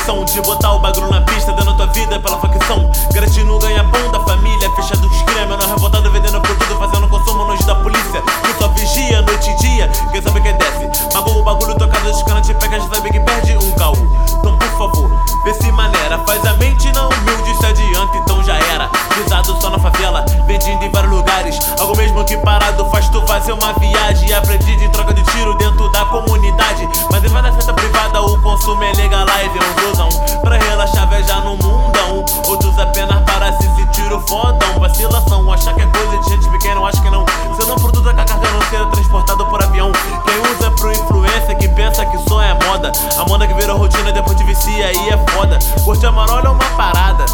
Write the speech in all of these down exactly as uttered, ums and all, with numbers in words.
missão de botar o bagulho na pista, dando tua vida pela facção. Garantindo o ganha-pão da família, fechado os crime, menor revoltado vendendo produto, fazendo consumo longe da polícia. Que só vigia noite e dia, quem sabe quem desce. Magou o bagulho tocado dos canas, te pega, já sabe que perde um caô. Então por favor, vê se maneira, faz a mente não humilde, se adianta, então já era. Pisado só na favela, vendido em vários lugares. Algo mesmo que parado faz tu fazer uma viagem. Aprendi de troca de tiro dentro da comunidade. Mas em da festa privada o consumo é legalize. É um dosão pra relaxar, viajar no mundão. Outros apenas para se sentir o fodão. Vacilação, achar que é coisa de gente pequena, acho que não. Se eu não produzo a carga não ser transportado por avião. Quem usa pro influência que pensa que só é moda. A moda que vira rotina depois de vicia aí é foda. Curte a marola é uma parada,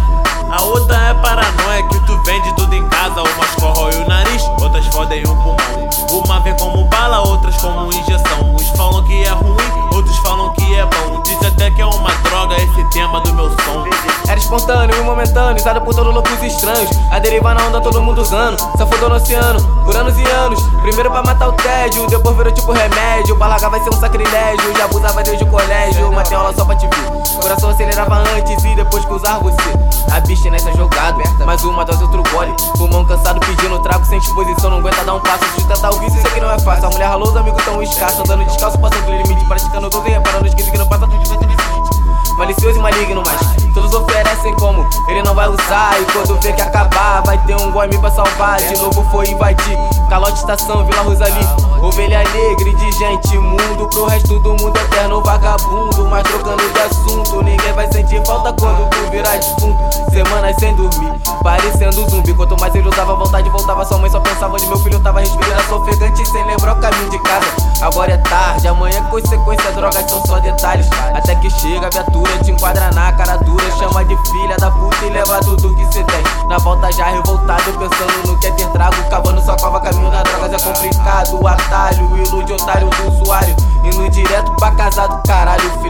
a outra é paranoia que tu vende tudo em casa. Umas corrói o nariz, outras fodem o pulmão. Uma vem como bala, outras como injeção. Uns falam que é ruim, outros falam que é bom. Diz até que é uma droga esse tema do meu som. Era espontâneo e momentâneo, usado por todos loucos estranhos. A deriva na onda todo mundo usando, safodou no oceano, por anos e anos. Primeiro pra matar o tédio, depois virou tipo remédio. Balagar vai ser um sacrilégio, já abusava desde o colégio. Matei aula só pra te ver, coração acelerava antes e depois que usar você. A bicha nessa jogada, mais uma dose outro gole. Pulmão cansado pedindo trago sem disposição, não aguenta dar um passo. Sustentar o vício, isso aqui não é fácil. A mulher ralou, os amigos tão escassos, andando descalço, passando do limite, praticando doze e reparando os que não passa, tudo vai ter limite. Malicioso e maligno, mas todos oferecem como ele não vai usar. E quando vê que acabar, vai ter um gome pra salvar. De novo foi invadir Calote, Estação, Vila Rosali. Ovelha negra e de gente imundo, pro resto do mundo eterno vagabundo. Mas trocando de assunto, ninguém vai sentir falta quando tu virar defunto. Semanas sem dormir, parecendo zumbi. Quanto mais ele usava, a vontade voltava. Sua mãe só pensava onde meu filho tava respirando ofegante, sem lembrar o caminho de casa. Agora é tarde, amanhã é consequência, drogas são só detalhes. Até que chega a viatura, te enquadra na cara dura, chama de filha da puta e leva tudo que cê tem. Na volta já revoltado, pensando no que é ter trago. Cavando sua cova, caminho das drogas é complicado. O atalho, ilude otário do usuário, indo direto pra casa do caralho.